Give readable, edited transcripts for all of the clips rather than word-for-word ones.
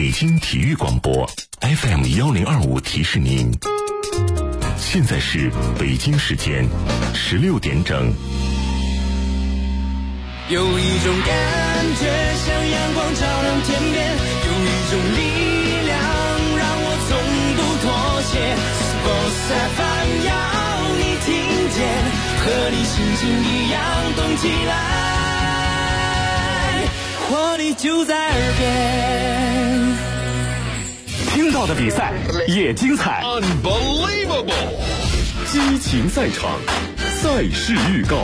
北京体育广播 FM1025提示您，现在是北京时间16点整。 有一种感觉像阳光照亮天边，有一种力量让我从不妥协。Sports FM 要你听见，和你心情一样动起来，活力就在耳边。 听到的比赛也精彩 ，Unbelievable！ 激情赛场，赛事预告。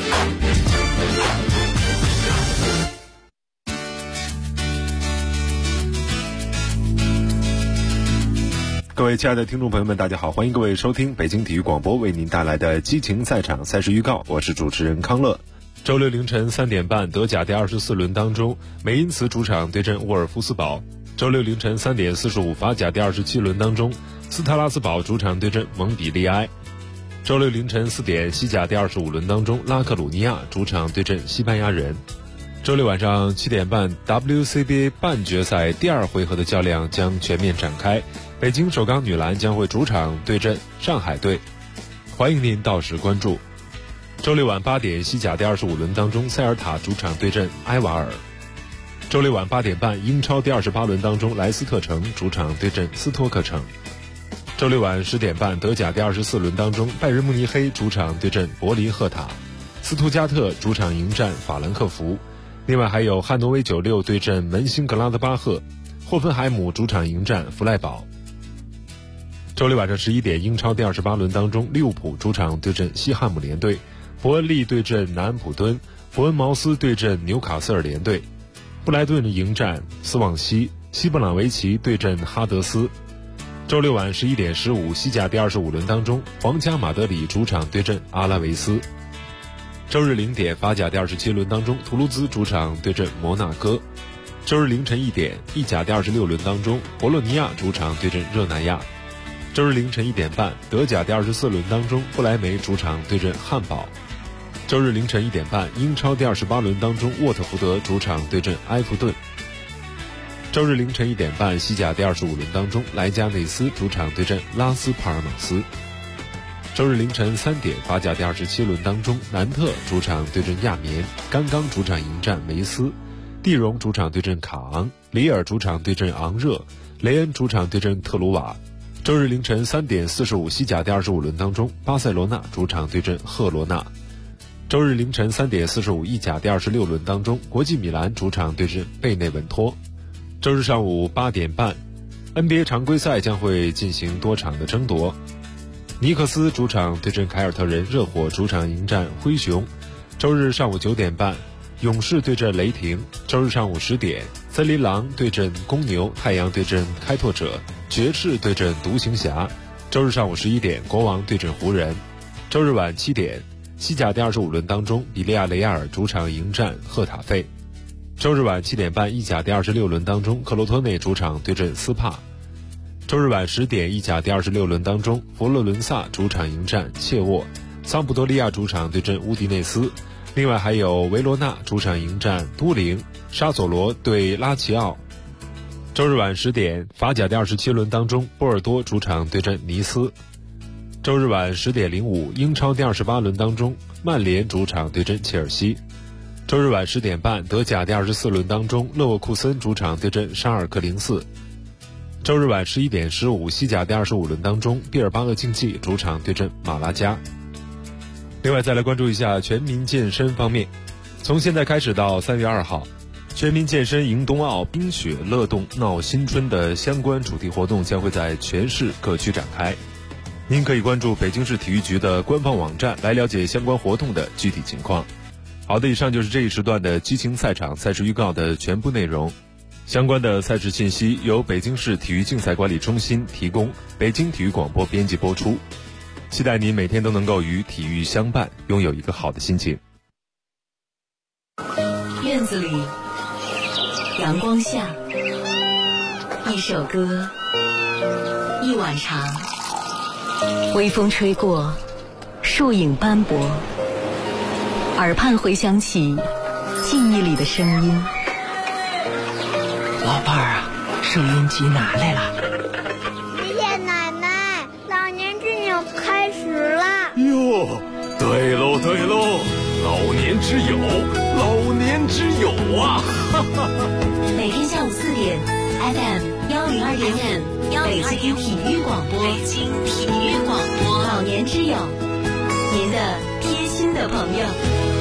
各位亲爱的听众朋友们，大家好，欢迎各位收听北京体育广播为您带来的激情赛场赛事预告，我是主持人康乐。 周六凌晨3点半，德甲第24轮当中，美因茨主场对阵沃尔夫斯堡。周六凌晨3点45，法甲第27轮当中，斯特拉斯堡主场对阵蒙彼利埃。周六凌晨4点，西甲第25轮当中，拉克鲁尼亚主场对阵西班牙人。周六晚上7点半 ，WCBA 半决赛第2回合的较量将全面展开，北京首钢女篮将会主场对阵上海队，欢迎您到时关注。周六晚8点，西甲第25轮当中，塞尔塔主场对阵埃瓦尔。周六晚8点半，英超第28轮当中，莱斯特城主场对阵斯托克城。周六晚10点半，德甲第24轮当中，拜仁慕尼黑主场对阵柏林赫塔，斯图加特主场迎战法兰克福。另外还有汉诺威96对阵门兴格拉德巴赫，霍芬海姆主场迎战弗赖堡。周六晚上11点，英超第28轮当中，利物浦主场对阵西汉姆联队，伯恩利对阵南安普敦，伯恩茅斯对阵纽卡斯尔联队，布莱顿迎战斯旺西，西布朗维奇对阵哈德斯。周六晚11点15，西甲第25轮当中，皇家马德里主场对阵阿拉维斯。周日0点，法甲第27轮当中，图卢兹主场对阵摩纳哥。周日凌晨1点，意甲第26轮当中，博洛尼亚主场对阵热那亚。周日凌晨1点半，德甲第24轮当中，不莱梅主场对阵汉堡。周日凌晨1点半，英超第28轮当中，沃特福德主场对阵埃弗顿。周日凌晨1点半，西甲第25轮当中，莱加内斯主场对阵拉斯帕尔马斯。周日凌晨3点，法甲第27轮当中，南特主场对阵亚眠，甘刚主场迎战梅斯，蒂荣主场对阵卡昂，里尔主场对阵昂热，雷恩主场对阵特鲁瓦。周日凌晨3点45，西甲第25轮当中，巴塞罗那主场对阵赫罗纳。周日凌晨3点45，意甲第26轮当中，国际米兰主场对阵贝内文托。周日上午8点半 ，NBA 常规赛将会进行多场的争夺。尼克斯主场对阵凯尔特人，热火主场迎战灰熊。周日上午9点半，勇士对阵雷霆。周日上午10点，森林狼对阵公牛，太阳对阵开拓者，爵士对阵独行侠。周日上午11点，国王对阵湖人。周日晚7点，西甲第25轮当中，比利亚雷亚尔主场迎战赫塔费。周日晚7点半，意甲第26轮当中，克罗托内主场对阵斯帕。周日晚10点，意甲第26轮当中，佛罗伦萨主场迎战切沃，桑普多利亚主场对阵乌迪内斯。另外还有维罗纳主场迎战都灵，沙索罗对拉齐奥。周日晚10点，法甲第27轮当中，波尔多主场对阵尼斯。周日晚10点05，英超第28轮当中，曼联主场对阵切尔西。周日晚10点半，德甲第24轮当中，勒沃库森主场对阵沙尔克04。周日晚11点15，西甲第25轮当中，毕尔巴鄂竞技主场对阵马拉加。另外再来关注一下全民健身方面，从现在开始到3月2号，全民健身迎冬奥，冰雪乐动闹新春的相关主题活动将会在全市各区展开。您可以关注北京市体育局的官方网站来了解相关活动的具体情况。好的，以上就是这一时段的激情赛场赛事预告的全部内容。相关的赛事信息由北京市体育竞赛管理中心提供，北京体育广播编辑播出。期待您每天都能够与体育相伴，拥有一个好的心情。 院子里，阳光下，一首歌，一碗茶，微风吹过，树影斑驳，耳畔回响起记忆里的声音。 老伴儿啊， 收音机拿来了。 爷爷奶奶，老年之友开始了。 哟，对喽对喽，老年之友，老年之友啊！哈哈。 每天下午4点 FM 102.5北京体育广播，北京体育广播，老年之友，您的贴心的朋友。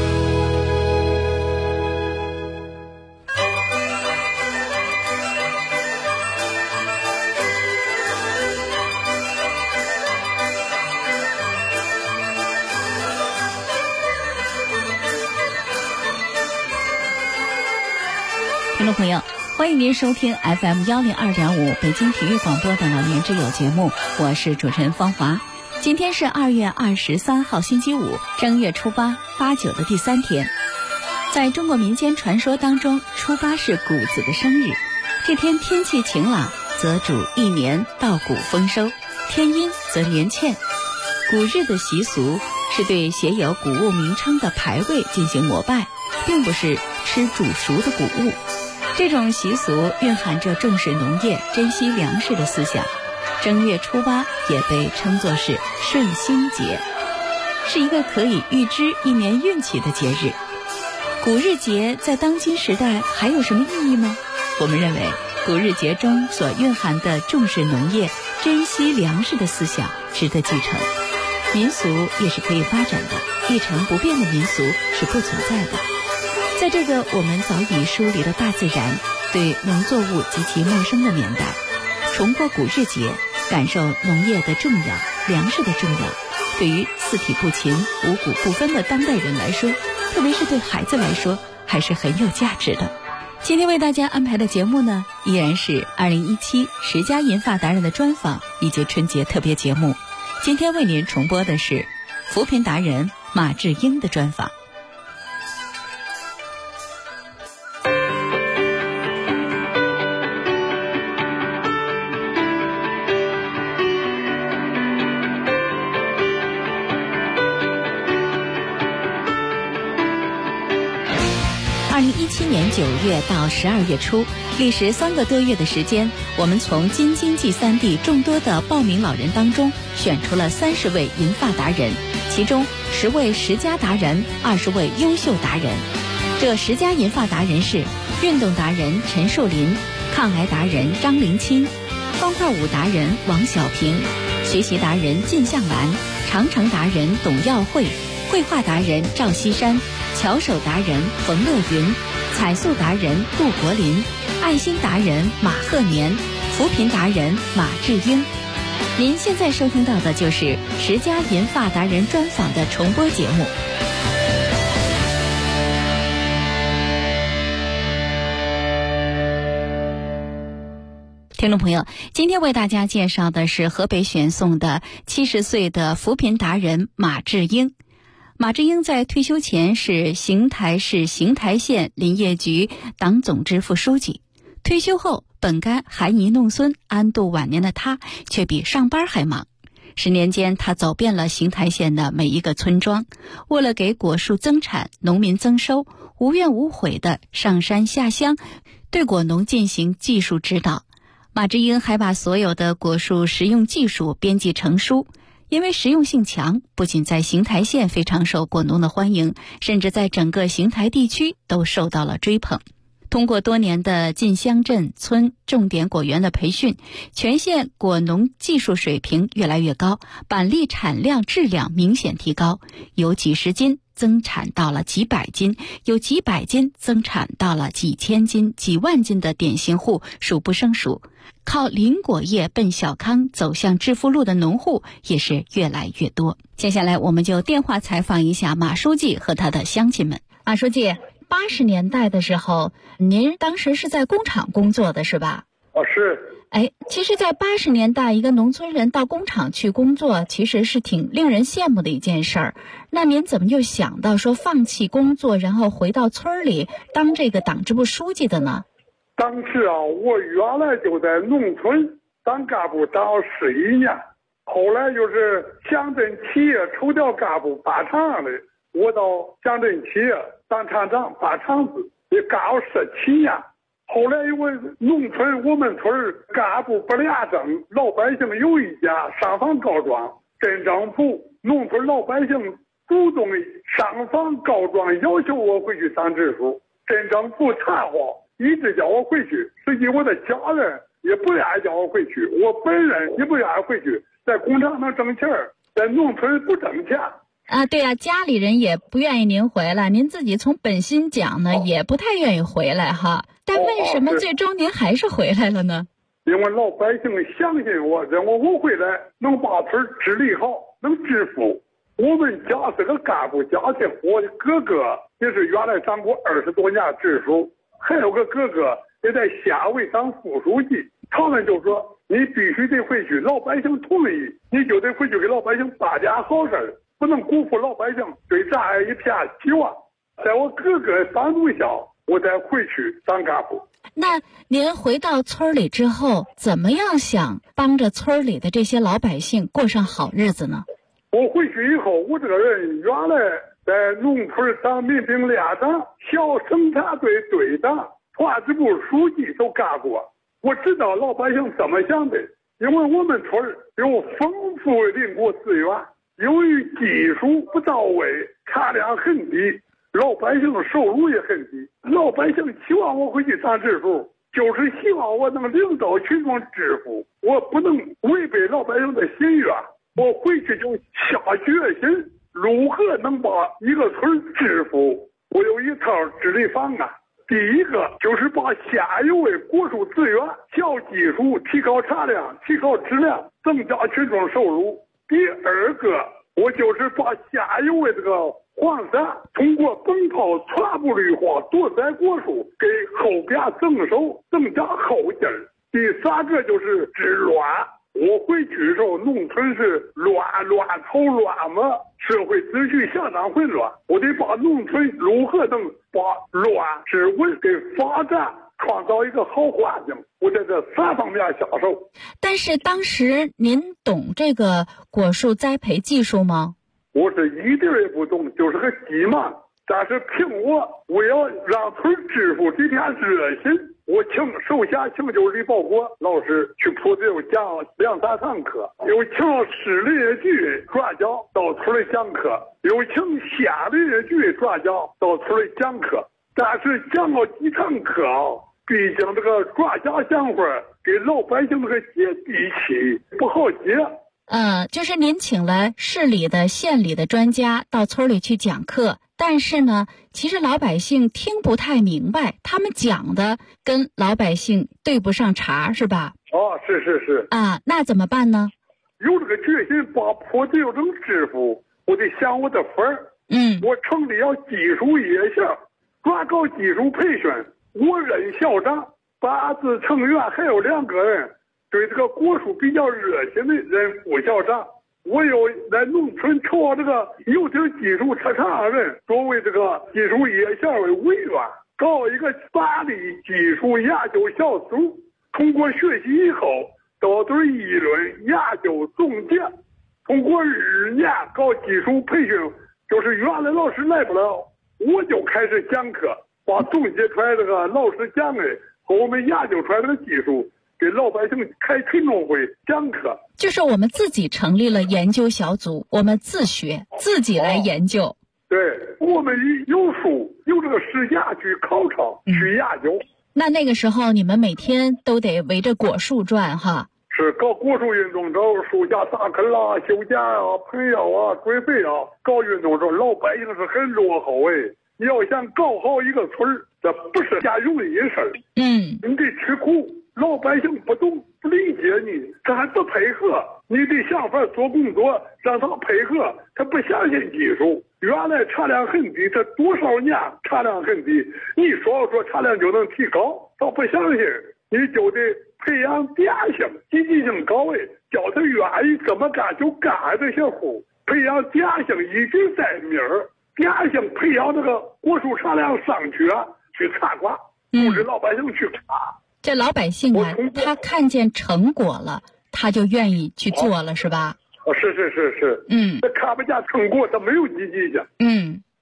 听众朋友，欢迎您收听 FM 102.5北京体育广播的老年之友节目，我是主持人方华。今天是2月23号星期五，正月初八，八九的第3天。在中国民间传说当中，初八是谷子的生日，这天天气晴朗，则主一年稻谷丰收；天阴则年欠。谷日的习俗是对写有谷物名称的牌位进行膜拜，并不是吃煮熟的谷物。这种习俗蕴含着重视农业、珍惜粮食的思想。正月初八也被称作是顺心节，是一个可以预知一年运气的节日。谷日节在当今时代还有什么意义吗？我们认为谷日节中所蕴含的重视农业、珍惜粮食的思想值得继承。民俗也是可以发展的，一成不变的民俗是不存在的。在这个我们早已疏离了大自然、对农作物极其陌生的年代，重过谷日节，感受农业的重要、粮食的重要，对于四体不勤、五谷不分的当代人来说，特别是对孩子来说，还是很有价值的。今天为大家安排的节目呢，依然是201710佳银发达人的专访以及春节特别节目。今天为您重播的是扶贫达人马志英的专访。2017年9月到12月初，历时3个多月的时间，我们从京津冀3地众多的报名老人当中选出了30位银发达人，其中10位10佳达人，20位优秀达人。这10佳银发达人是运动达人陈树林、抗癌达人张林钦、方块舞达人王小平、学习达人靳向兰、长城达人董耀慧、绘画达人赵锡山、巧手达人冯乐云、彩塑达人杜国林、爱心达人马鹤年、扶贫达人马志英。您现在收听到的就是10佳银发达人专访的重播节目。听众朋友，今天为大家介绍的是河北选送的70岁的扶贫达人马志英。马志英在退休前是邢台市邢台县林业局党总支副书记，退休后本该含饴弄孙安度晚年的他，却比上班还忙。10年间，他走遍了邢台县的每一个村庄，为了给果树增产、农民增收，无怨无悔地上山下乡，对果农进行技术指导。马志英还把所有的果树食用技术编辑成书。因为实用性强，不仅在邢台县非常受果农的欢迎，甚至在整个邢台地区都受到了追捧。通过多年的进乡镇村重点果园的培训，全县果农技术水平越来越高，板栗产量质量明显提高，由几十斤增产到了几百斤，有几百斤增产到了几千斤、几万斤的典型户数不胜数。靠林果业奔小康走向致富路的农户也是越来越多。接下来我们就电话采访一下马书记和他的乡亲们。马书记，80年代的时候，您当时是在工厂工作的是吧？ 是。 其实在80年代，一个农村人到工厂去工作，其实是挺令人羡慕的一件事儿。那您怎么又想到说放弃工作，然后回到村里当这个党支部书记的呢？ 当时我原来就在农村当干部当了11年，后来就是乡镇企业抽调干部把厂的，我到乡镇企业当厂长把厂子，也干了17年。 后来因为农村我们村干部不俩整，老百姓有一家上访告状，镇政府农村老百姓主动上访告状，要求我回去当支书。镇政府查话，一直叫我回去，实际我的家人也不愿意叫我回去，我本人也不愿意回去，在工厂能挣钱，在农村不挣钱。 对啊，家里人也不愿意您回来，您自己从本心讲呢，也不太愿意回来哈。但为什么最终您还是回来了呢？ 因为老百姓相信我，认为我回来能把村治理好，能致富。我们家是个干部家庭，我的哥哥也是原来当过20多年支书，还有个哥哥也在县委当副书记。他们就说你必须得回去，老百姓同意，你就得回去给老百姓办点好事，不能辜负老百姓对咱一片希望。在我哥哥帮助下，我再回去当干部。 那您回到村里之后，怎么样想帮着村里的这些老百姓过上好日子呢？ 我回去以后，我这个人原来在农村当民兵连长、小生产队队长、团支部书记都干过。我知道老百姓怎么想的，因为我们村有丰富林果资源，由于技术不到位，产量很低，老百姓收入也很低。老百姓希望我回去当支书，就是希望我能领导群众致富，我不能违背老百姓的心愿。我回去就下决心，如何能把一个村致富。我有一套治理方案。第一个就是把现有的果树资源、小技术提高产量、提高质量，增加群众收入。第二个，我就是把现有的这个黄鳝通过本泡全部绿化、多栽果树，给后边增收，增加后劲儿。第三个就是治乱。我回去的时候，农村是乱头乱马，社会秩序相当混乱。我得把农村如何能把乱治稳给发展创造一个好环境，我在这3方面下手。 但是当时您懂这个果树栽培技术吗？ 我是一点也不懂，就是个鸡毛。但是凭我为了让村致富这片热心，我首先请就是李保国老师去普子又讲2、3堂课，又请市林业局专家到村里讲课，又请县林业局专家到村里讲课。但是讲了几堂课毕竟这个专家讲话给老百姓这个接地气，不好接。 就是您请了市里的、县里的专家到村里去讲课，但是呢，其实老百姓听不太明白，他们讲的跟老百姓对不上茬，是吧？ 是。 那怎么办呢？ 有这个决心把普子又能致富，我得想我的法儿。我成立了技术夜校，专搞技术培训。我任校长，8字成员还有2个人。对这个果树比较热心的任副校长，我又在农村朝这个有点技术特长的人作为这个技术夜校的委员，搞一个3例技术研究小组，通过学习以后到对议论、研究、总结，通过2年搞技术培训，就是原来老师来不了，我就开始讲课，把总结出来这个老师讲的和我们研究出来这个技术给老百姓开群众会讲课。 就是我们自己成立了研究小组，我们自学，自己来研究。 对，我们有书，有这个时间去考察、去研究。 那个时候你们每天都得围着果树转哈？ 是搞果树运动时候，树下撒坑啦、修剪啊、喷药啊、追肥啊，搞运动时候老百姓是很落后你要想搞好一个村儿，这不是件容易的事儿。你得吃苦。老百姓不懂不理解你，他还不配合，你得想法做工作让他配合，他不相信技术。原来产量很低，这多少年产量很低，你说产量就能提高，他不相信，你就得培养典型、积极性高叫他愿意这么干就干这些活，培养典型一直在名儿，典型培养这个果树产量上去参观，组织老百姓去看。 这老百姓他看见成果了，他就愿意去做了，是吧？ 是。他看不见成果，他没有积极性。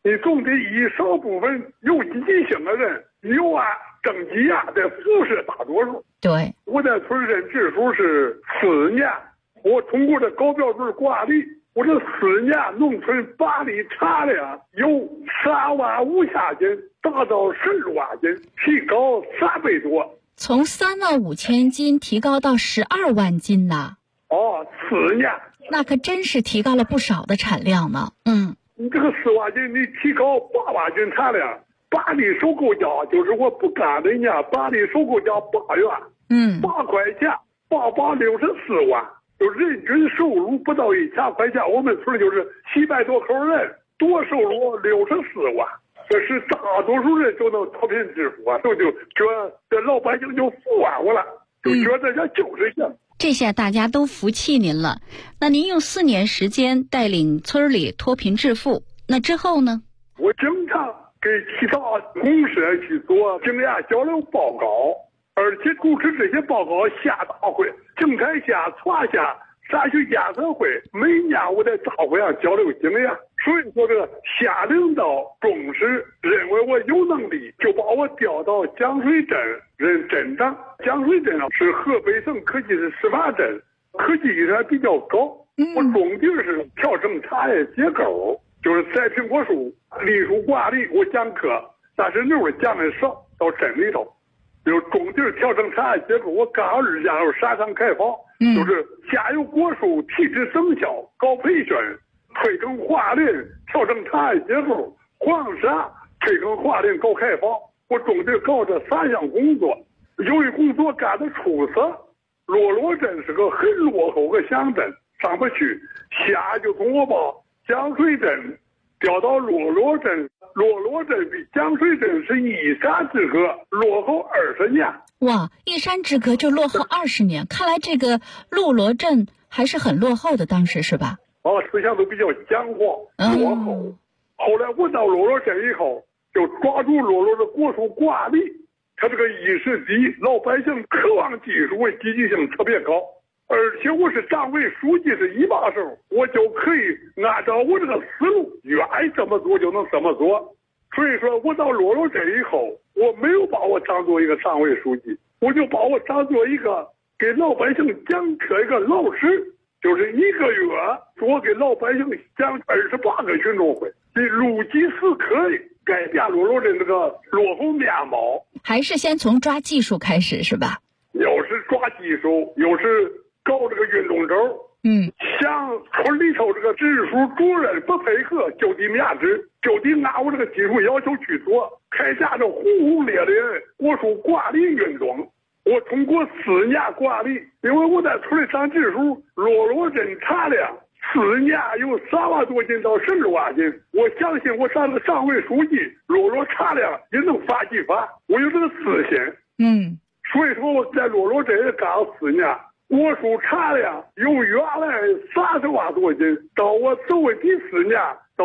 你总得一少部分有积极性的人有啊政绩啊，在服侍大多数。 对， 我在村任直属是4年，我通过这高标准挂历，我这4年农村把历产量由3万5千斤达到12万斤，提高3倍多。 从3万5千斤提高到12万斤呐。 哦，4年， 那可真是提高了不少的产量呢。 你这个4万斤，你提高8万斤产量。把历收购价就是我不干的年，把历收购价8元，8块钱，88 64万，就人均收入不到1000块钱。我们村就是700多口人，多收入64万，这是大多数人就能脱贫致富啊，就觉得这老百姓就服完我了，就觉得这就是行。 这下大家都服气您了。那您用4年时间带领村里脱贫致富，那之后呢？ 我经常给其他公社去做经验交流报告，而且主持这些报告下大会，静台下、传下、山区监测会，每年我在大会上交流经验。所以说这个县领导重视，认为我有能力，就把我调到江水镇任镇长。江水镇是河北省科技的示范镇，科技意识还比较高。我重点是调整产业结构，就是栽苹果树、栗树挂历，我讲课，但是那会儿讲的少，到镇里头，就重点调整产业结构。我刚好日间有山上开放，就是现有果树提质增效，搞培训，推更化林，调整产业结构，黄山推更化林，搞开放。我重点搞这3项工作，由于工作干得出色，骆驼镇是个很落后的乡镇，上不去，县就从我把江水镇调到骆驼镇，骆驼镇比江水镇是一山之隔，落后20年。 哇，一山之隔就落后20年，看来这个骆驼镇还是很落后的，当时是吧？ 思想都比较僵化，落后。后来我到骆驼镇以后，就抓住骆驼的果树挂历，它这个意识低，老百姓渴望技术，为积极性特别高。而且我是党委书记，是一把手，我就可以按照我这个思路，愿意这么做就能这么做。所以说我到骆驼镇以后，我没有把我当做一个党委书记，我就把我当做一个给老百姓讲课一个老师，就是1个月我给老百姓讲28个群众会，如饥似渴，改变骆驼镇这个落后面貌。 还是先从抓技术开始是吧？ 又是抓技术，又是搞这个运动轴，像村里头这个直属主任不配合，就得免职，就得按我这个技术要求去做，开展这轰轰烈烈果树挂历运动。我通过4年挂历，因为我在村里当直属，骆驼镇产量4年有3万多斤到12万斤，我相信我当个党委书记，骆驼产量也能反几番，我有这个自信。所以说我在骆驼镇干了4年，果树产量由原来30万多斤，到我走的第4年到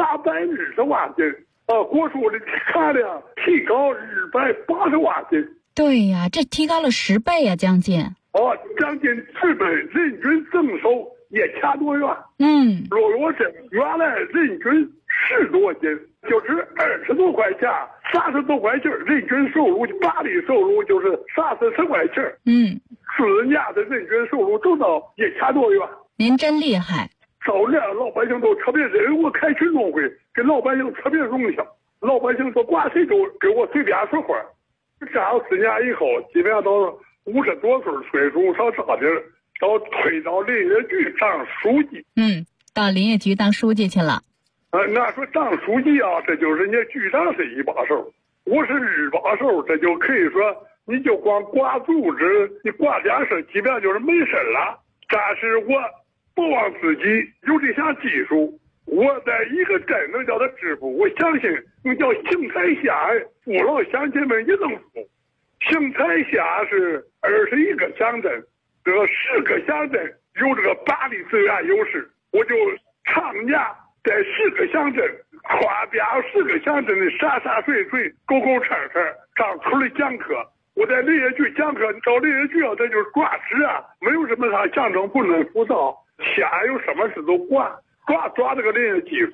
320万斤，果树的产量提高280万斤。 对呀，这提高了10倍呀，将近。 将近10倍，人均增收1000多元。骆驼镇原来人均10多斤，就是20多块钱，30多块钱，人均收入把历收入就是30-40块钱。4年的人均收入都到1000多元。 您真厉害。 早年老百姓都特别认我开群众会，给老百姓特别荣幸。老百姓说管谁都给我随便说话。干了4年以后，基本上到50多岁岁数上大点，到推到林业局当书记。 到林业局当书记去了。 那说当书记啊，这就是人家局长是一把手，我是2把手，这就可以说你就光管组织，你管点事，基本上就是没事了。但是我不忘自己有这项技术，我在一个镇能叫他致富，我相信能叫邢台县父老乡亲们也能富。邢台县是21个乡镇，这个10个乡镇有这个把历资源优势，我就常年在10个乡镇跨遍10个乡镇的山山水水、沟沟坎坎上村里讲课。我在林业局讲课，到林业局这就是管事啊，没有什么啥乡政不能辅导，县有什么事都管，抓这个林业技术。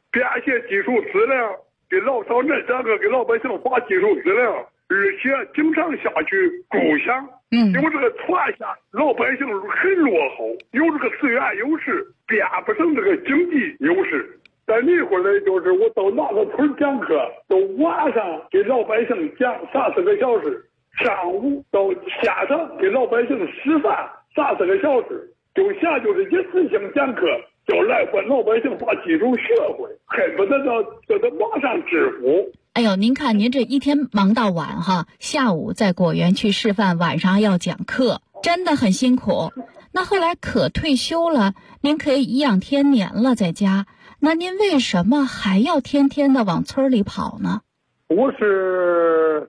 编写技术资料，给老到那3个给老百姓发技术资料，而且经常下去共享。因为这个传下老百姓很落后，有这个资源优势，编不成这个经济优势。在那会儿呢，就是我到哪个村讲课，都晚上给老百姓讲30个小时，上午到下场给老百姓示范30个小时，就下就是一次性讲课，就来把老百姓把技术学会，恨不得叫他马上致富。 哎呦，您看您这一天忙到晚哈，下午在果园去示范，晚上要讲课，真的很辛苦。那后来可退休了，您可以颐养天年了在家，那您为什么还要天天的往村里跑呢？ 我是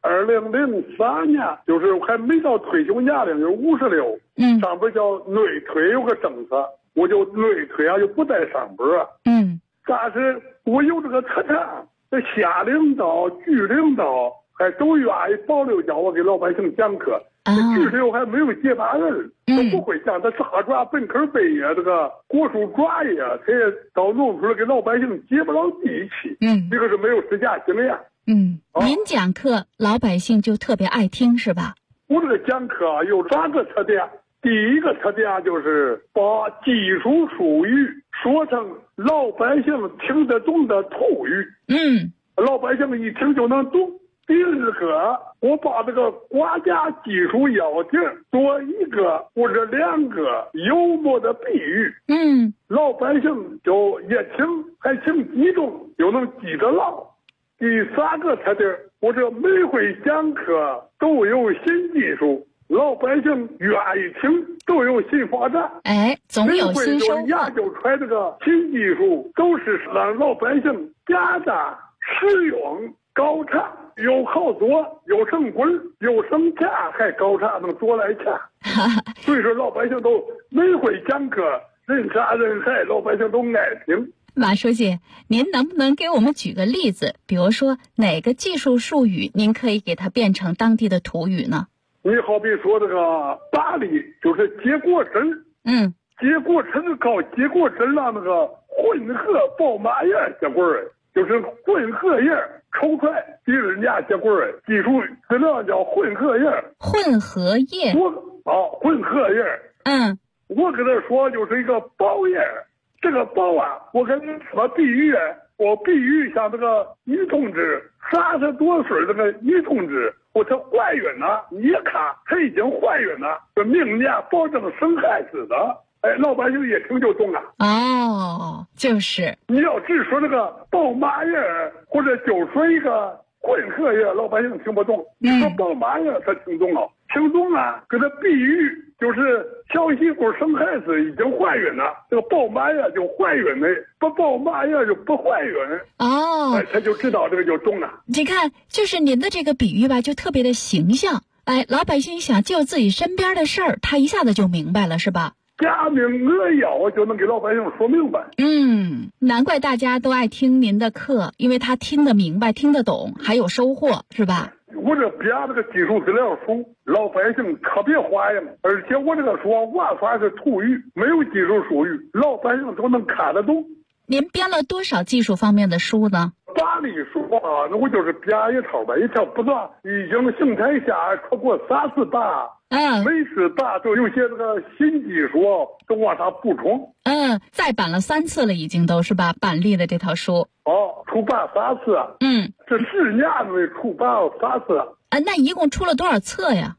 2003年，就是还没到退休年龄，就是56。上边叫内退有个政策，我就内退就不再上班。但是我有这个特长，这县领导、局领导还都愿意保留叫我给老百姓讲课。局里还没有接班人，都不会讲。他大专本科毕业，这个国术专业，他也到农村给老百姓接不了地气。这个是没有实践经验。 您讲课，老百姓就特别爱听，是吧？ 我这个讲课有2个特点。第一个特点就是把技术术语说成老百姓听得懂的土语。老百姓一听就能懂。第二个，我把这个国家技术要点做1个或者2个幽默的比喻。老百姓就一听还挺激动，又能记得牢。第3个特点，我这每回讲课都有新技术，老百姓愿意听，都有新发展。 总有新收获。 研究出来这个新技术，都是让老百姓简单实用高产，又好做，又省棍，又省钱，还高产能多来钱。所以说老百姓都每回讲课人山人海，老百姓都爱听。 马书记，您能不能给我们举个例子？比如说哪个技术术语您可以给它变成当地的土语呢？ 你好比说这个大力，就是结果针。结果针靠结果针让那个混合宝马叶结果就是混合叶抽出来比人家结果技术资料叫混合叶。 混合叶。 混合叶。我跟他说就是一个宝叶。这个宝我跟你说比喻，我比喻像这个女同志30多岁这个女同志，她怀孕了，你一看她已经怀孕了，这明年保证生孩子的。老百姓一听就懂了。 就是你要只说这个宝马叶或者就说一个混合叶，老百姓听不懂。你说宝马叶他听懂了，听懂了，给他比喻就是小媳妇生孩子已经怀孕了，这个宝马叶就怀孕了，不宝马叶就不怀孕。他就知道这个就懂了。 你看，就是您的这个比喻吧，就特别的形象。老百姓想就自己身边的事儿，他一下子就明白了，是吧？ 假名扼要就能给老百姓说明白。 难怪大家都爱听您的课，因为他听得明白，听得懂，还有收获，是吧？ 我这编这个技术资料书，老百姓特别欢迎，而且我这个书完全是土语，没有技术术语，老百姓都能看得懂。 您编了多少技术方面的书呢？ 法律书那我就是编一套吧，一套不断，已经邢台县出过3次版。每次版都有些这个新技术都往上补充。 再版了3次了，已经都是吧？版例的这套书。 出版3次。这10年内出版了3次。 那一共出了多少册呀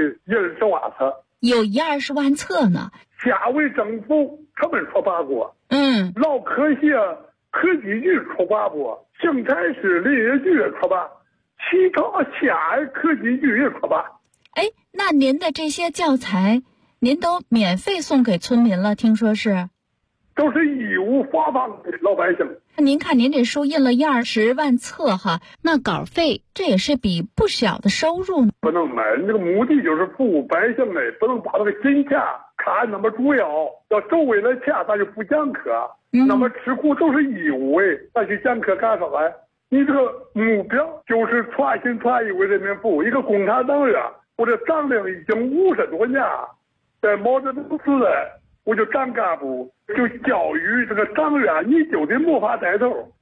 ？20万册。 有120万册呢。 县委政府他们出版过。老科协科技局出版过，邢台市林业局也出版，其他县科技局也出版。 那您的这些教材，您都免费送给村民了？听说是？ 都是义务发放给老百姓。 您看您这书印了120万册哈，那稿费这也是笔不小的收入呢。 不能买，那个目的就是服务百姓的，不能把那个金钱看那么主要。要只为了钱，咱就不讲课。那么吃苦都是义务咱去讲课干啥呀？你这个目标就是全心全意为人民服务。一个共产党员，我这党龄已经50多年，在毛泽东时代我就当干部，就教育这个党员，你就得没法带头，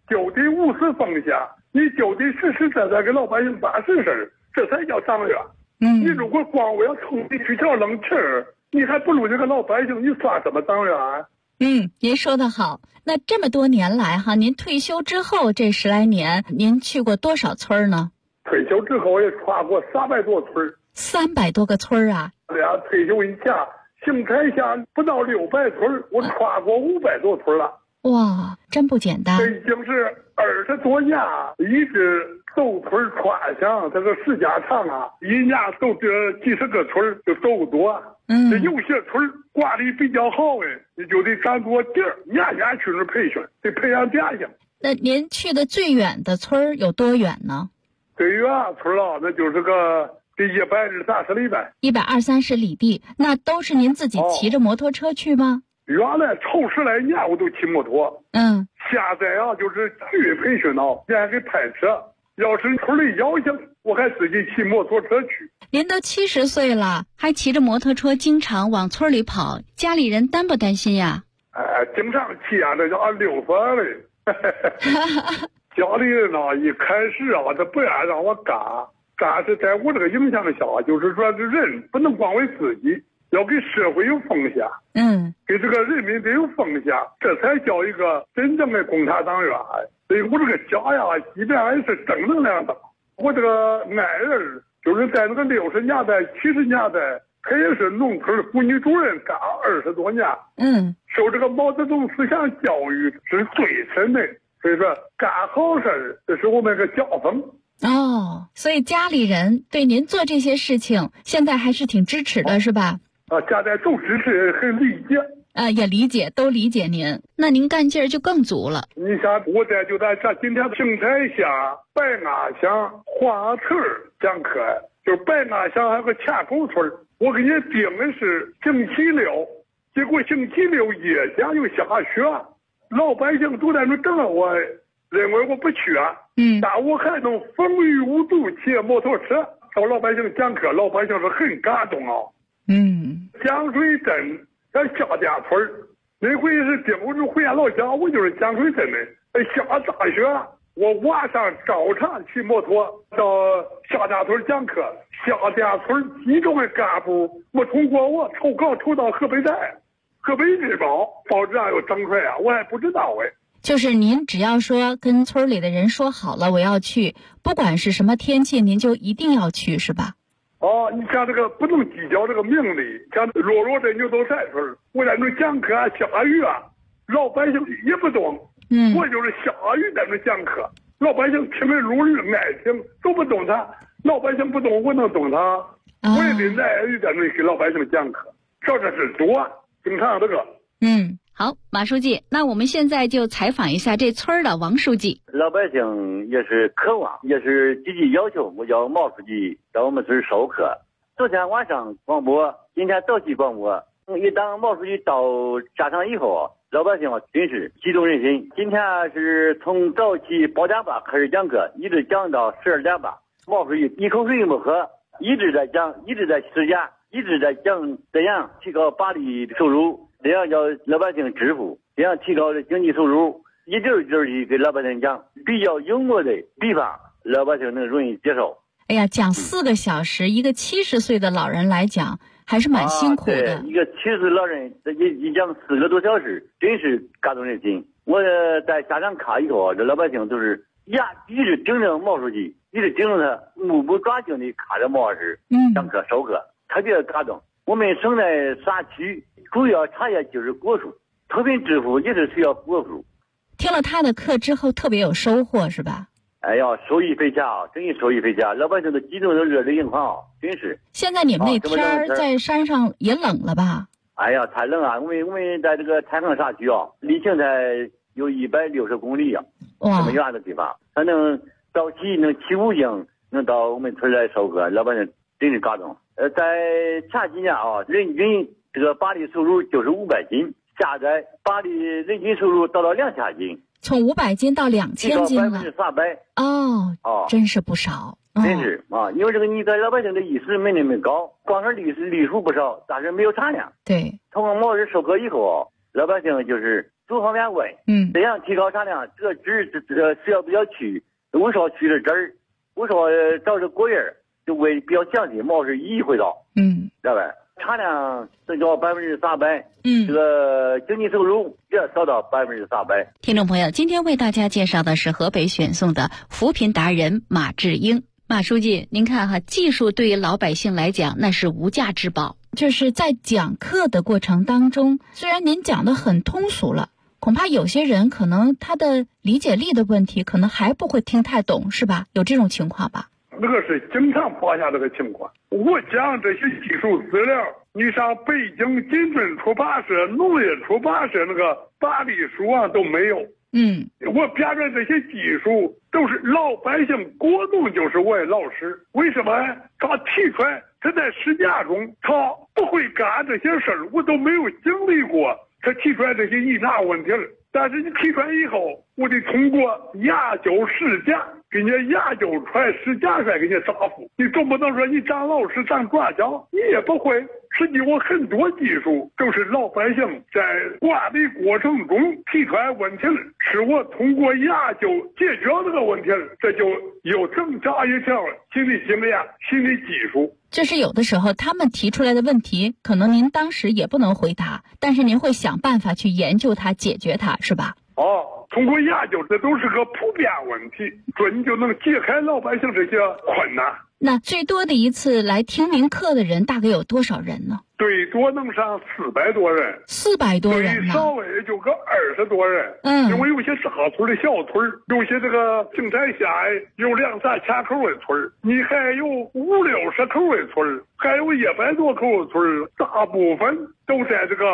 交的务实奉献，你交的实实在在给老百姓办实事，这才叫长远。你如果光为了充你去条冷气儿，你还不如这个老百姓，你算什么长远？ 您说得好。那这么多年来哈，您退休之后这10来年，您去过多少村呢？ 退休之后也跨过300多村。 300多个村啊！ 退休一下，邢台县不到600村，我跨过500多村了。 哇，真不简单！ 这已经是20多年，一直走村串乡，这个时间长啊，一年走这几十个村就走不多。这有些村管理比较好的，你就得占多地儿，年年去那培训，得培养典型。 那您去的最远的村有多远呢？ 最远村啊，那就是个这120-130里呗。 120-130里地，那都是您自己骑着摩托车去吗？ 原来头10来年我都骑摩托。现在啊，就是去培训啊，你还给派车。要是村里要求，我还自己骑摩托车去。 您都70岁了，还骑着摩托车经常往村里跑，家里人担不担心呀？ 经常骑啊，这叫俺溜饭嘞。家里人呢，一开始啊，他不愿让我干是在我这个影响下，就是说这人不能光为自己，要给社会有奉献。给这个人民得有奉献，这才叫一个真正的共产党员。所以我这个家呀，基本上也是正能量的。我这个爱人就是在那个60年代、70年代，他也是农村妇女主任干20多年。受这个毛泽东思想教育是最深的，所以说干好事这是我们个家风。 所以家里人对您做这些事情，现在还是挺支持的，是吧？ 家里都支持，很理解。 也理解，都理解您。那您干劲儿就更足了。 你想，我就在这今天邢台县白岸乡花村讲课，就是白岸乡还有个前沟村，我给你定的是星期6，结果星期6夜间又下雪，老百姓都在那等着我，认为我不去。但我还能风雨无阻骑摩托车找老百姓讲课，老百姓是很感动啊。江水镇下店村，那回是我是回俺老家，我就是江水镇的。下大雪，我晚上照常骑摩托到下店村讲课。下店村几中的干部没通过我，投稿投到河北台、河北日报报纸上有整出来啊，我还不知道哎。 就是您只要说跟村里的人说好了，我要去，不管是什么天气，您就一定要去，是吧？ 你像这个不能计较这个名利，像弱镇牛头山村，我在那讲课下雨老百姓也不懂。我就是下雨在那讲课，老百姓听得入耳爱听，都不懂他。老百姓不懂，我能懂他？我也得爱雨在那给老百姓讲课，这是多经常这个。 好，马书记，那我们现在就采访一下这村的王书记。 老百姓也是渴望，也是积极要求我叫毛书记到我们村授课。昨天晚上广播，今天早起广播。一当毛书记到家场以后，老百姓真是激动人心。今天是从早起8点半开始讲课，一直讲到12点半。毛书记一口水也没喝，一直在讲，一直在实践，一直在讲怎样提高把力收入，怎样叫老百姓致富，怎样提高经济收入，一点一点的给老百姓讲，比较幽默的地方，老百姓能容易接受。 讲4个小时，一个70岁的老人来讲，还是蛮辛苦的。 对，一个70岁老人一讲4个多小时，真是感动人心。我在家长看以后，这老百姓都是一直盯着毛书记，一直盯着他，目不转睛的看着毛老师讲课授课，特别感动。我们省内3区主要产业就是果树，脱贫致富也是需要果树。 听了他的课之后，特别有收获，是吧？ 受益匪浅，真是受益匪浅，老百姓都激动的热泪盈眶，真是。 现在你们那天在山上也冷了吧？ 太冷了。我们在这个太行山区离邢台有160公里这么远的地方，他能早起能骑5星，能到我们村来授课，老百姓真是感动。在前几年人均这个把力收入就是500斤，现在把力人均收入到了2000斤。 从500斤到2000斤了 ，300% 真是不少， 真是因为这个你在老百姓的意识没那么高，光是隶数不少，但是没有产量。 对， 通过毛老师授课以后，老百姓就是主多方面问。这样提高产量，这个枝是要比较去，我少去的枝儿，我少找这果叶，就会比较降低，毛是一回到。知道吧？产量增加300%，这个经济收入也达到300%。 听众朋友，今天为大家介绍的是河北选送的扶贫达人马志英。马书记，您看哈，技术对于老百姓来讲那是无价之宝。就是在讲课的过程当中，虽然您讲得很通俗了，恐怕有些人可能他的理解力的问题，可能还不会听太懂，是吧？有这种情况吧？ 那个是经常发现这个情况。我讲这些技术资料，你上北京金春出版社、农业出版社那个大力书啊都没有。我表演这些技术都是老百姓果冻，就是我的老师。为什么？他提出来，他在实践中他不会干这些事儿，我都没有经历过。他提出来这些疑难问题了，但是你提出来以后，我得通过研究实践，给你研究出来实践出来给你答复。你总不能说你当老师当专家你也不会。实际我很多技术都是老百姓在管理过程中提出来问题了，是我通过研究解决这个问题了，这就又增加一条新的经验、新的技术。 就是有的时候他们提出来的问题，可能您当时也不能回答，但是您会想办法去研究它、解决它，是吧？ 通过研究，这都是个普遍问题，准就能解开老百姓这些困难。 那最多的一次来听您课的人大概有多少人呢？ 最多能上400多人。 400多人最少也就个20多人。因为有些大村的小村，有些这个平台县有2、3千口的村，你还有50、60口的村，还有100多口的村，大部分都在这个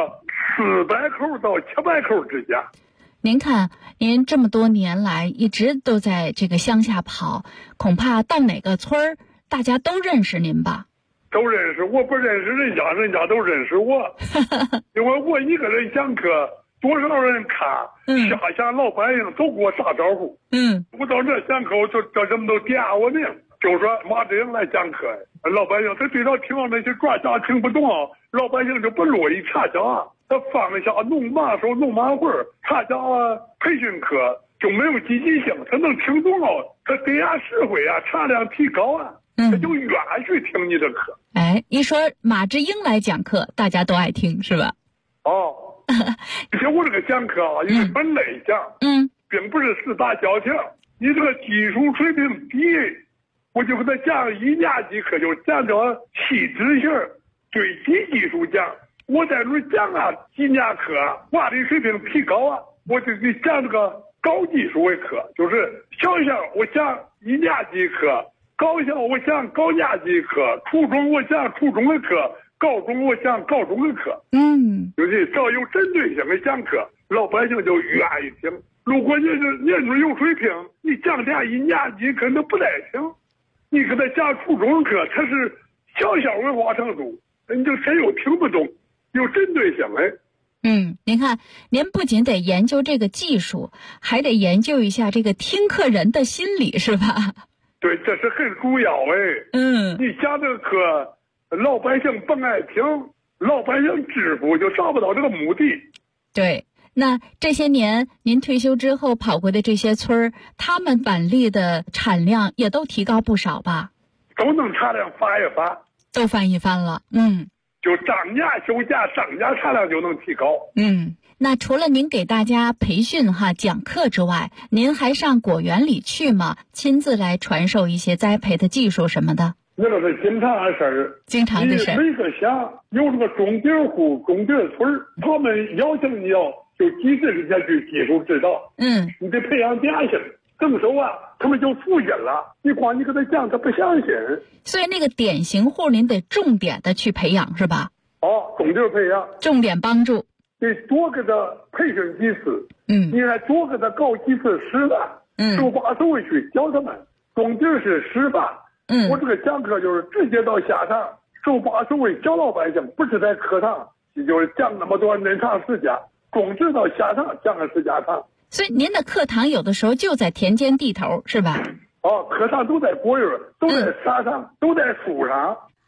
400口到700口之间。 您看，您这么多年来一直都在这个乡下跑，恐怕到哪个村儿，大家都认识您吧？ 都认识，我不认识人家，人家都认识我。因为我一个人讲课，多少人看，下乡老百姓都给我打招呼。我到这讲课，我就叫人们都点我名，就说马志英来讲课。老百姓他对他听那些专家听不懂，老百姓就不乐意参加。他放下弄马手弄马会儿，参加培训课就没有积极性，他能听懂他对呀实惠啊，产量提高啊，他就愿意去听你的课。 一说马志英来讲课，大家都爱听是吧？ 而且我这个讲课因为本来讲，并不是4大教条，你这个技术水平低，我就给他讲1年级课，就讲着细知识、最低技术讲。我在这讲几年课，管理水平提高我就给讲这个高技术的课，就是小学我讲1年级课，高校我讲高年级课，初中我讲初中的课，高中我讲高中的课。就是只要有针对性的讲课，老百姓就愿意听。如果你是有水平，你讲点1年级课他不带听，你给他讲初中课，他是小文化程度，你就谁又听不懂。有针对性您看，您不仅得研究这个技术，还得研究一下这个听课人的心理，是吧？ 对，这是很主要你讲这个课，老百姓不爱听，老百姓致富就达不到这个目的。 对，那这些年您退休之后跑过的这些村儿，他们板栗的产量也都提高不少吧？ 都能产量翻一番， 都翻一番了。 就涨价休假，涨价产量就能提高。 那除了您给大家培训讲课之外，您还上果园里去吗？亲自来传授一些栽培的技术什么的？ 那个是经常的事儿， 经常的事儿。 每个乡有这个种地户、种地村，他们要求你要就机制里面去技术指导。你得培养典型。更熟他们就服瘾了。你光你跟他讲，他不相信。 所以那个典型户您得重点的去培养，是吧？ 重点培养， 重点帮助。 得多给他培训几次。你还多给他搞几次示范。手把手的去教他们。重点是示范。我这个讲课就是直接到下场，手把手的教老百姓，不是在课堂，就是讲那么多那长时间，重点到下场讲个时间长。 所以您的课堂有的时候就在田间地头，是吧？ 课堂都在果园，都在沙上，都在树上。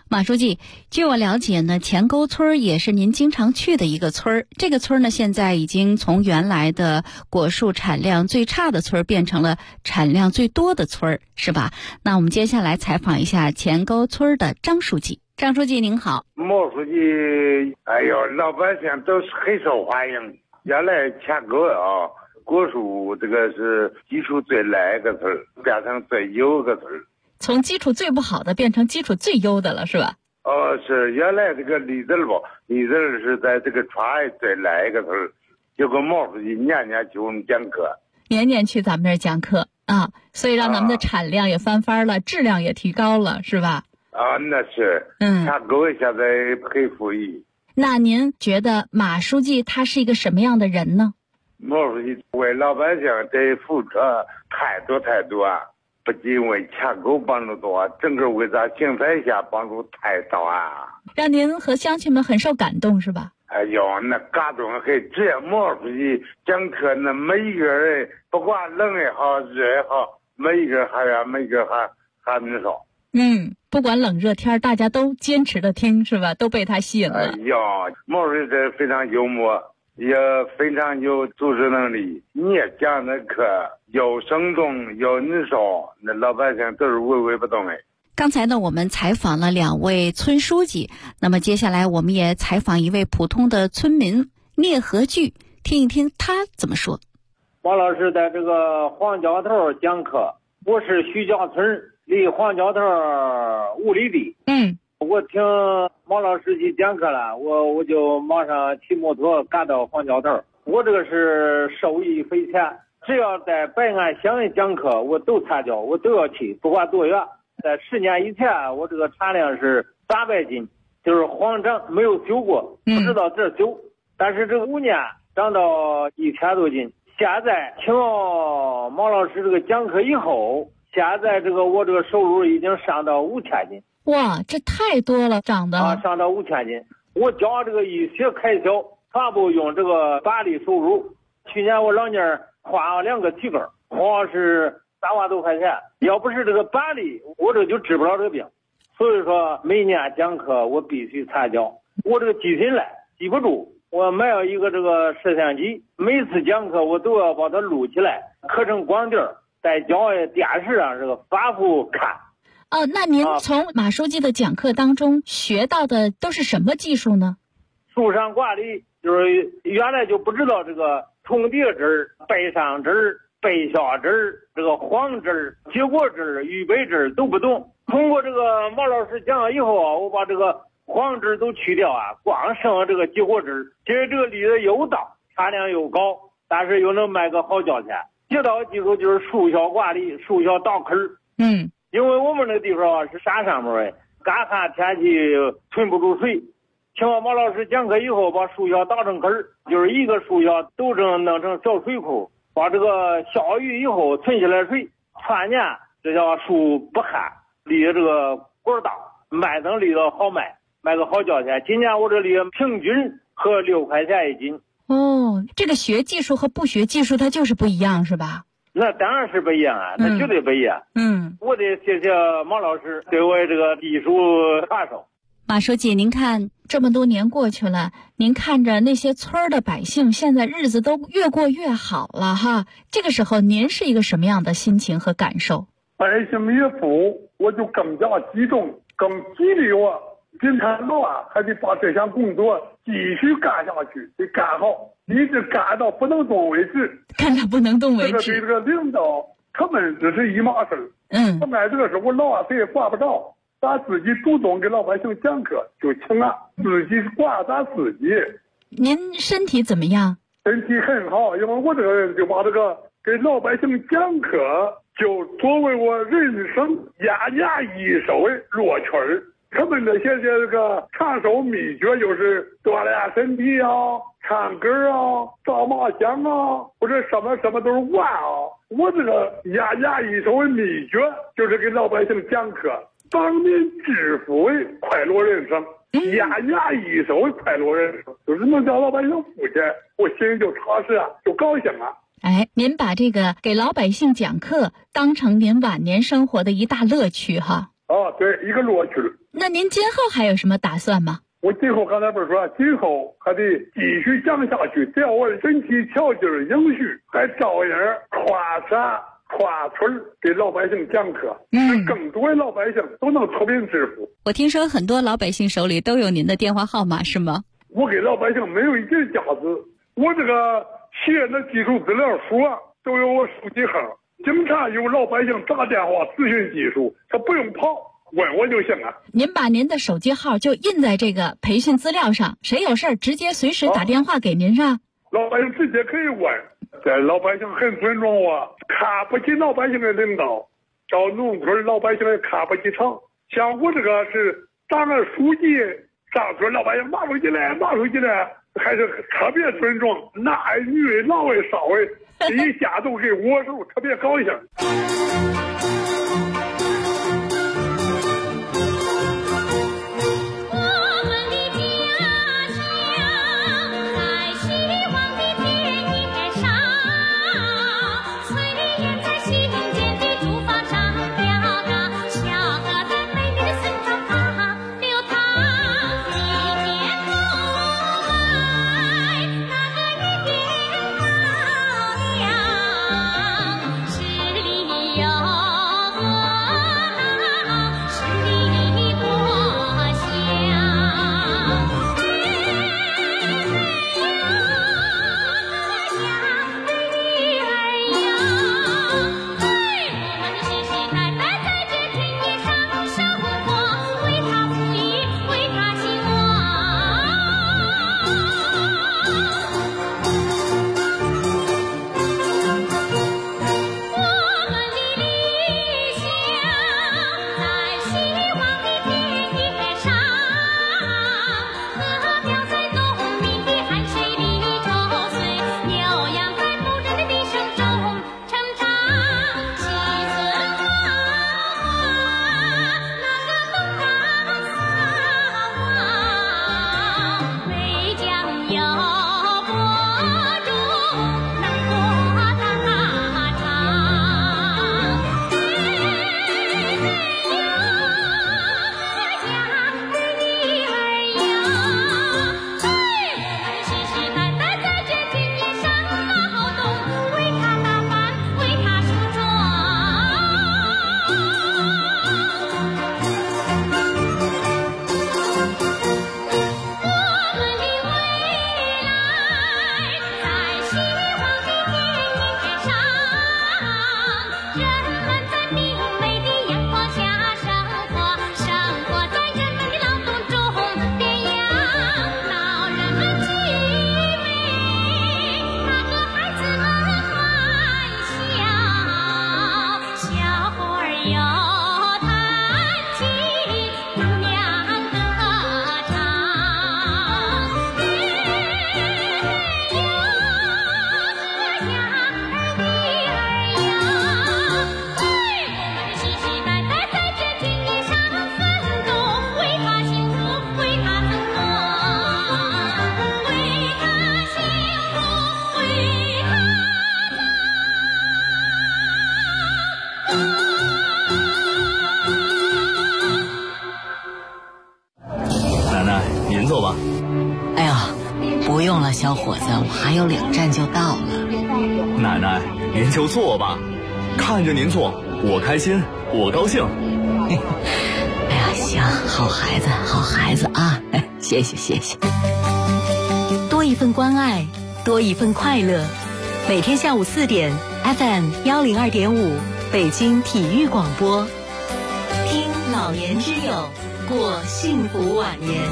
马书记，据我了解呢，前沟村也是您经常去的一个村儿。这个村儿呢，现在已经从原来的果树产量最差的村儿变成了产量最多的村儿，是吧？那我们接下来采访一下前沟村的张书记。张书记您好。 毛书记，哎呦，老百姓都是很受欢迎。原来前沟啊，果树这个是基础最烂一个村儿，变成最优个村儿。 从基础最不好的变成基础最优的了，是吧？ 是原来这个李子是在这个川最烂一个村儿，结果毛书记年年去我们讲课， 年年去咱们这儿讲课啊，所以让咱们的产量也翻番了，质量也提高了，是吧？ 那是。前沟现在很富裕。 那您觉得马书记他是一个什么样的人呢？ 毛书记为老百姓这付出太多啊。不仅为前沟帮助多，整个为咱邢台县帮助太大啊！ 让您和乡亲们很受感动，是吧？ 哎呦，那感动很！这毛书记讲课，那每一个人，不管冷也好，热也好，每一个还能少。 不管冷热天，大家都坚持的听，是吧？都被他吸引了。 哎呦，毛书记这非常幽默，也非常有组织能力。你也讲的课又生动又能说，那老百姓都是畏畏不动的。 刚才呢，我们采访了2位村书记，那么接下来我们也采访一位普通的村民聂和聚，听一听他怎么说。 毛老师在这个黄角头讲课，我是徐家村，离黄角头5里地。我听毛老师去讲课了，我就马上骑摩托赶到黄角头。我这个是受益匪浅，只要在白岸乡里讲课，我都参加，我都要去，不管多远。在10年以前，我这个产量是300斤，就是黄长没有修过，不知道这修。但是这5年涨到1000多斤。现在听毛老师这个讲课以后，现在这个我这个收入已经上到5000斤。 哇，这太多了，涨的上到5000斤。我交这个一切开销，全部用这个板栗收入。去年我老娘花2个提根，花是3万多块钱。要不是这个板栗，我这就治不了这个病。所以说每年讲课我必须参加。我这个记起来记不住，我买了一个这个摄像机，每次讲课我都要把它录起来，刻成光碟，在交电视上这个反复看。 那您从马书记的讲课当中学到的都是什么技术呢？ 树上管理，就是原来就不知道这个重叠枝、背上枝、背下枝、这个黄枝、结果枝、预备枝都不懂。通过这个毛老师讲了以后啊，我把这个黄枝都去掉啊，光剩这个结果枝。其实这个栗子又大，产量又高，但是又能卖个好价钱。学到技术就是树下管理、树下倒坑。因为我们那个地方啊是山上面的，干旱天气存不住水。听完毛老师讲课以后，把树下打成坑，就是一个树下都弄成小水库，把这个下雨以后存起来水，全年这叫树不旱，离这个果大，卖能离到好卖，卖个好价钱。今年我这里平均合6块钱1斤。 这个学技术和不学技术它就是不一样，是吧？ 那当然是不一样啊，那绝对不一样。我得谢谢毛老师对我这个技术传授。 马书记，您看这么多年过去了，您看着那些村儿的百姓现在日子都越过越好了哈，这个时候您是一个什么样的心情和感受？ 百姓越富，我就更加激动，更激励我。今天路啊，还得把这项工作继续干下去，得干好，一直干到不能动为止。 干到不能动为止。 这个领导他们只是一码事。他们这个时候老谁也管不着，咱自己主动给老百姓讲课就行了，自己管咱自己。 您身体怎么样？ 身体很好，因为我这个人就把这个给老百姓讲课，就作为我人生奄奄一息的乐趣儿。他们这些这个长寿秘诀就是锻炼身体啊，唱歌啊，照麻香啊，或者什么都是玩啊。我这个奄奄一息的秘诀就是给老百姓讲课，帮您致富为快乐人生，奄奄一息为快乐人生，就是能叫老百姓富起来，我心里就踏实啊，就高兴了。 您把这个给老百姓讲课当成您晚年生活的一大乐趣哈。 对，一个落去了。 那您今后还有什么打算吗？ 我今后刚才不是说，今后还得继续讲下去，只要我身体条件允许，还照样跨xã跨村给老百姓讲课，使更多的老百姓都能脱贫致富。 我听说很多老百姓手里都有您的电话号码，是吗？ 我给老百姓没有一点架子，我这个企业的技术资料书都有我手机号，经常有老百姓打电话咨询技术，他不用跑，问我就行了。 您把您的手机号就印在这个培训资料上，谁有事直接随时打电话给您上。 老百姓直接可以问。这老百姓很尊重我，看不起老百姓的领导，到农村老百姓也看不起成。像我这个是当个书记，上村老百姓马书记来，还是特别尊重，男女老的少的，一下都给握手，特别高兴。 小伙子，我还有2站就到了。 奶奶，您就坐吧，看着您坐，我开心，我高兴。 哎呀，行，好孩子，好孩子啊！谢谢，谢谢。多一份关爱，多一份快乐。每天下午4点 ，FM 102.5，北京体育广播，听老年之友，过幸福晚年。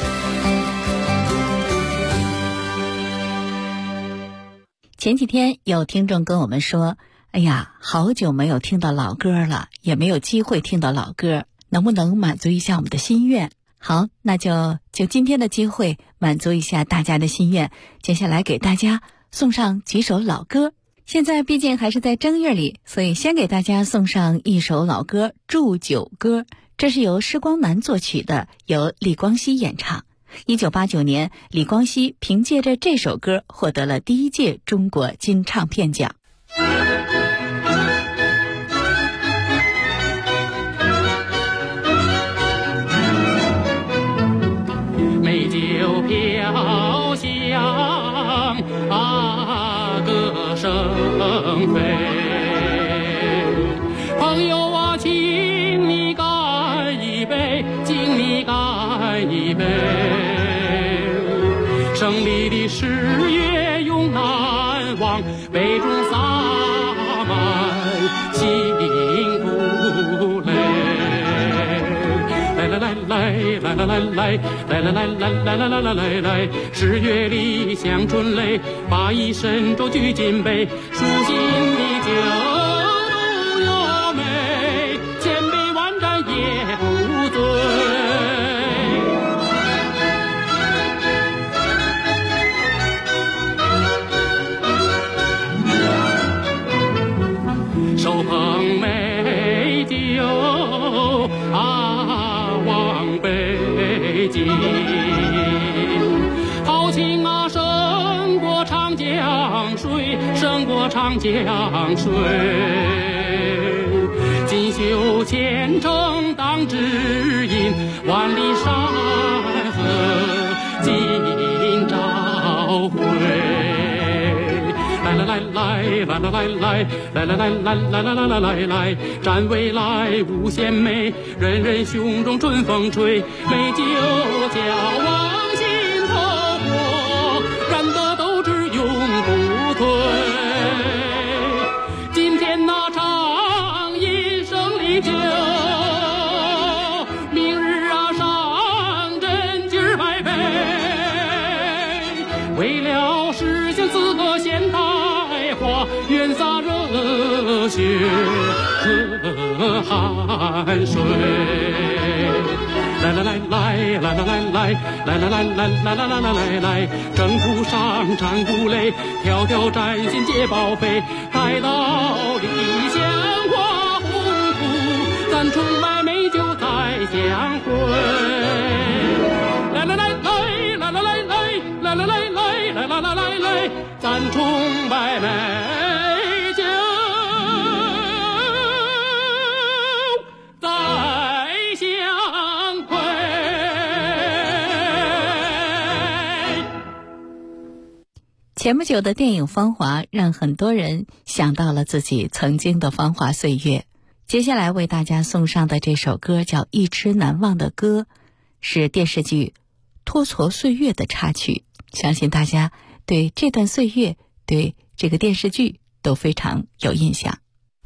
前几天有听众跟我们说，哎呀，好久没有听到老歌了，也没有机会听到老歌，能不能满足一下我们的心愿？好，那就今天的机会满足一下大家的心愿，接下来给大家送上几首老歌。现在毕竟还是在正月里，所以先给大家送上一首老歌《祝酒歌》，这是由施光南作曲的，由李光羲演唱。1989年，李光羲凭借着这首歌获得了第1届中国金唱片奖。 飞。朋友啊，请你干一杯，敬你干一杯。胜利的十月永难忘，杯中洒满幸福泪。来来来来来来来来来来来来来来来来，十月里香春雷，把一身舟举金杯，舒心的酒又美，千杯万盏也不醉。手捧美酒啊，望北京，豪情啊，胜过长江水，胜过长江水。锦绣前程当指引，万里山河今朝回。来来来来来来来来来来来来来来来来，展未来无限美，人人胸中春风吹，美酒浇往心头火，燃得斗志永不退。今天那畅饮胜利酒，明日啊上阵今儿百倍，为了实现此个现代化，愿洒热血和汗水。来来来来来来来来来来来来来来来来来，征途上战鼓擂，条条战线皆报废，待到理想画宏图，咱充满美酒再相会。来来来来来来来来来来来来来来来来，咱崇拜美酒再相会。 前不久的电影《芳华》让很多人想到了自己曾经的芳华岁月。接下来为大家送上的这首歌叫《一支难忘的歌》，是电视剧《托蹉岁月》的插曲。相信大家对这段岁月，对这个电视剧都非常有印象。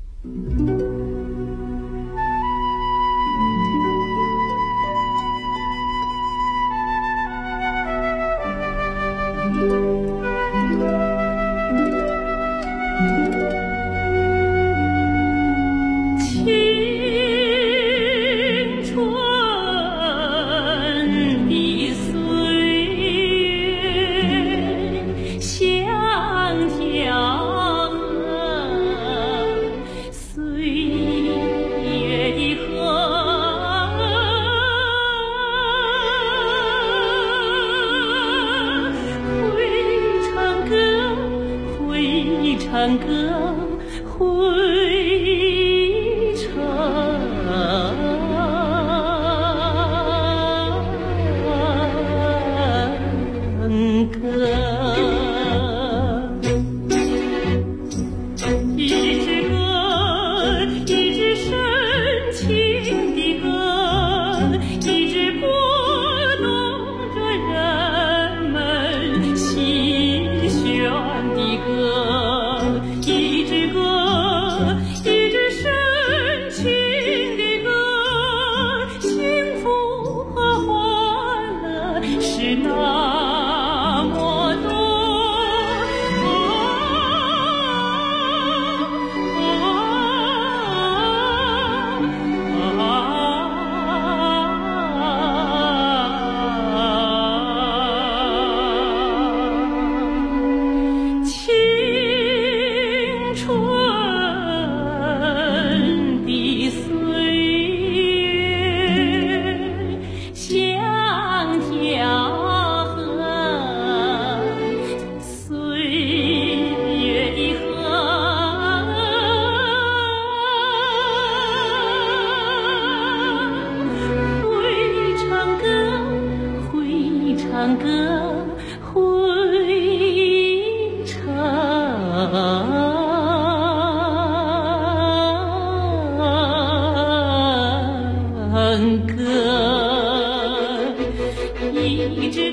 唱歌回城。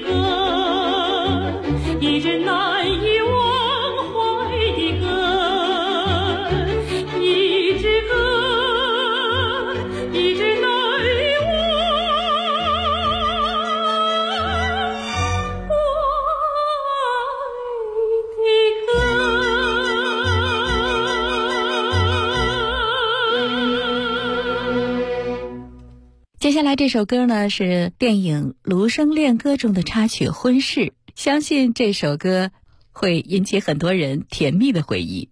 歌，一支难以忘怀的歌，一支歌，一支难以忘怀的歌。 接下来这首歌呢是电影《卢生恋歌》中的插曲《婚事》，相信这首歌会引起很多人甜蜜的回忆。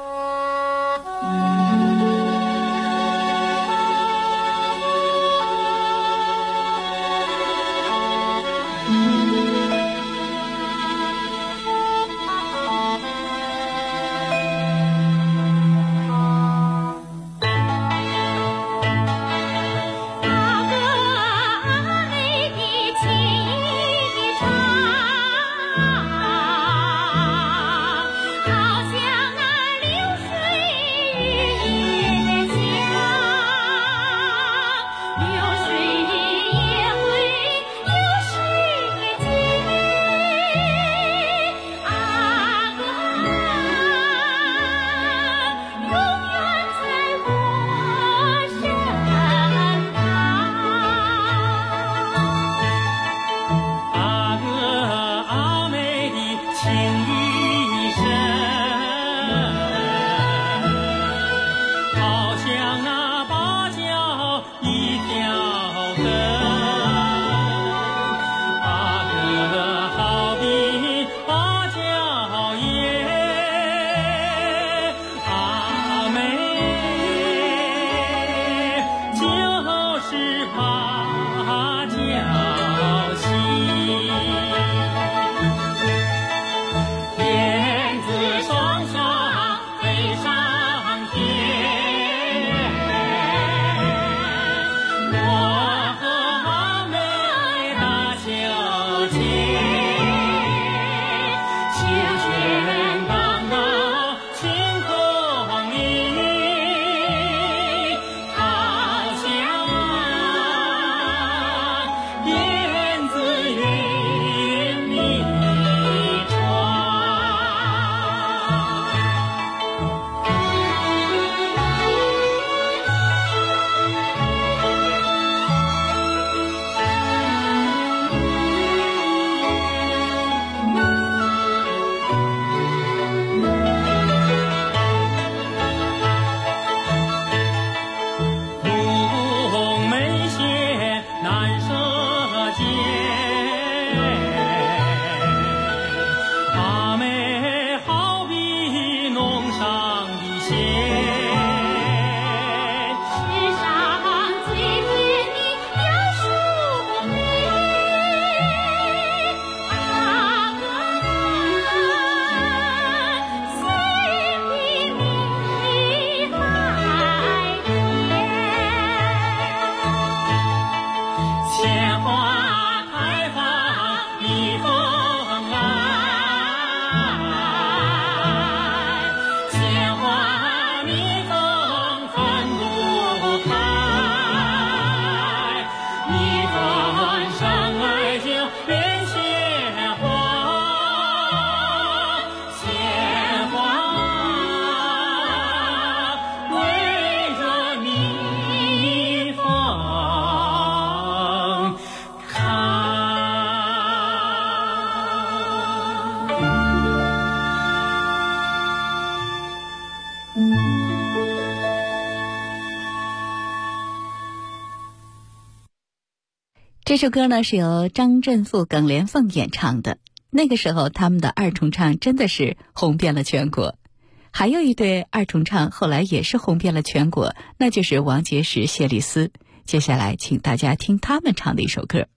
这首歌呢是由张振富、耿莲凤演唱的，那个时候他们的二重唱真的是红遍了全国。还有一对二重唱后来也是红遍了全国，那就是王杰石、谢丽斯。接下来请大家听他们唱的一首歌。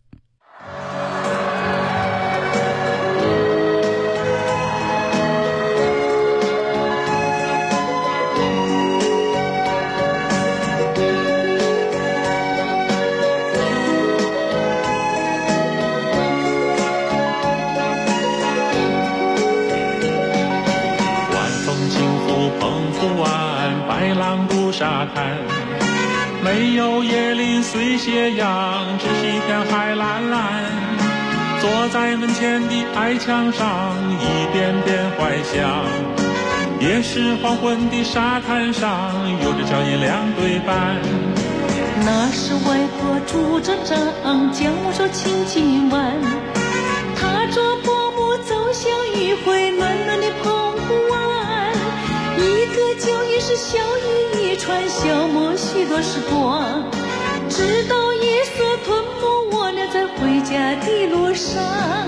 沙滩没有椰林随斜阳，只是一片海蓝蓝。走坐在门前的矮墙上，一遍遍怀想。也是黄昏的沙滩上，有着脚印两对半。 那是外婆拄着杖，将我手轻轻挽。踏着薄暮走向余晖暖暖的澎湖湾。一个脚印是小雨一串，消磨许多时光。直到夜色吞没我俩在回家的路上。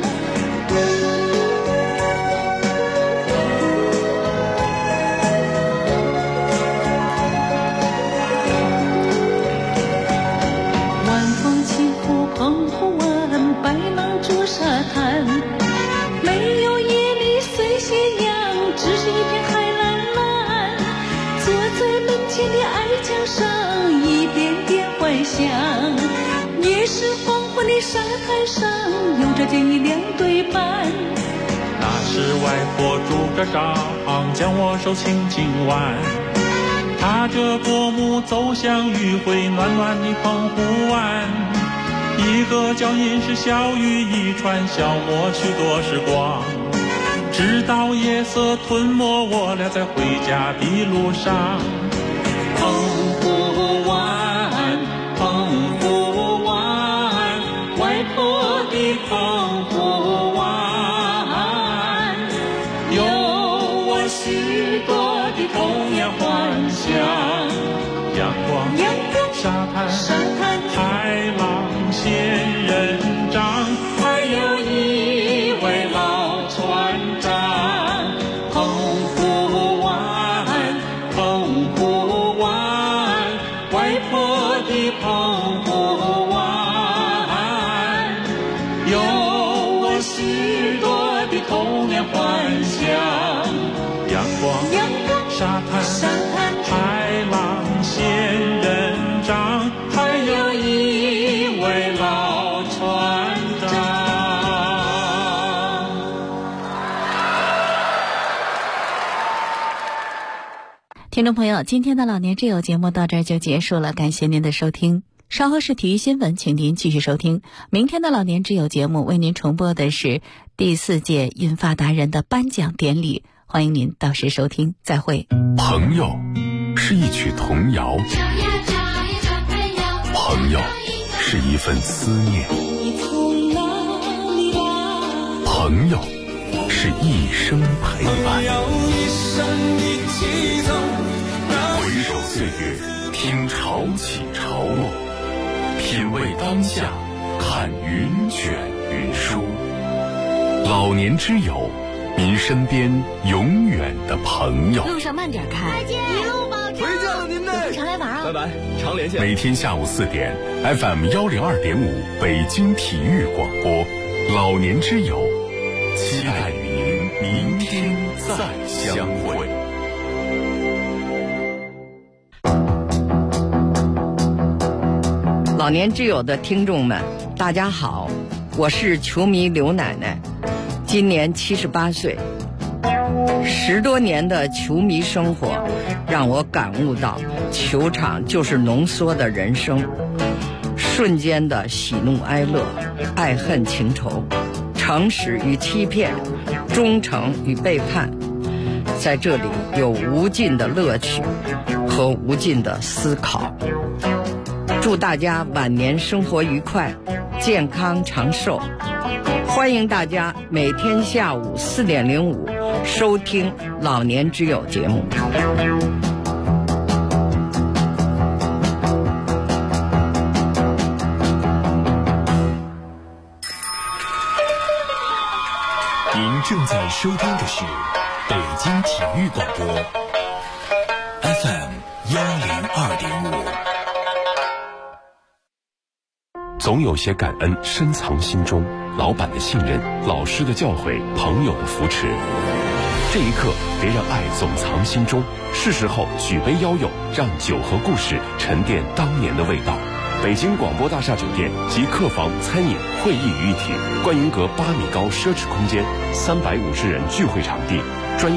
晚风轻拂澎湖湾，白浪逐沙滩，没有夜里碎斜阳，只是一片海蓝蓝。坐在门前的矮墙上，一遍遍怀想。也是黄昏的沙滩上，有着脚印两对半。 那是外婆拄着杖，将我手轻轻挽。踏着薄暮走向余晖暖暖的澎湖湾。一个脚印是小雨一串，消磨许多时光。直到夜色吞没我俩在回家的路上。澎湖湾，澎湖湾，外婆的澎湖湾，有我许多的童年幻想。阳光，沙滩，海浪，仙人掌，还有一位老船长。澎湖湾，澎湖湾，外婆的澎湖湾，有我许多的童年幻想。阳光，沙滩，海浪，仙人掌，还有一位老船长。 听众朋友，今天的老年之友节目到这儿就结束了，感谢您的收听。稍后是体育新闻，请您继续收听。明天的老年之友节目为您重播的是第4届银发达人的颁奖典礼，欢迎您到时收听，再会。 朋友是一曲童谣，朋友是一份思念，朋友是一生陪伴。回首岁月，听潮起潮落，品味当下，看云卷云舒。老年之友，您身边永远的朋友。 路上慢点开， 一路保重。 回家了您呢， 常来玩啊！ 拜拜，常联系。 每天下午4点 ，FM 102.5北京体育广播，老年之友，期待与您明天再相会。 老年之友的听众们，大家好，我是球迷刘奶奶，今年78岁。10多年的球迷生活，让我感悟到，球场就是浓缩的人生，瞬间的喜怒哀乐，爱恨情仇，诚实与欺骗，忠诚与背叛，在这里有无尽的乐趣和无尽的思考。祝大家晚年生活愉快，健康长寿。欢迎大家每天下午4点05收听老年之友节目。 您正在收听的是北京体育广播 FM 102.5。总有些感恩深藏心中，老板的信任，老师的教诲，朋友的扶持。这一刻，别让爱总藏心中，是时候举杯邀友，让酒和故事沉淀当年的味道。北京广播大厦酒店集客房、餐饮、会议于一体，观云阁8米高奢侈空间，350人聚会场地。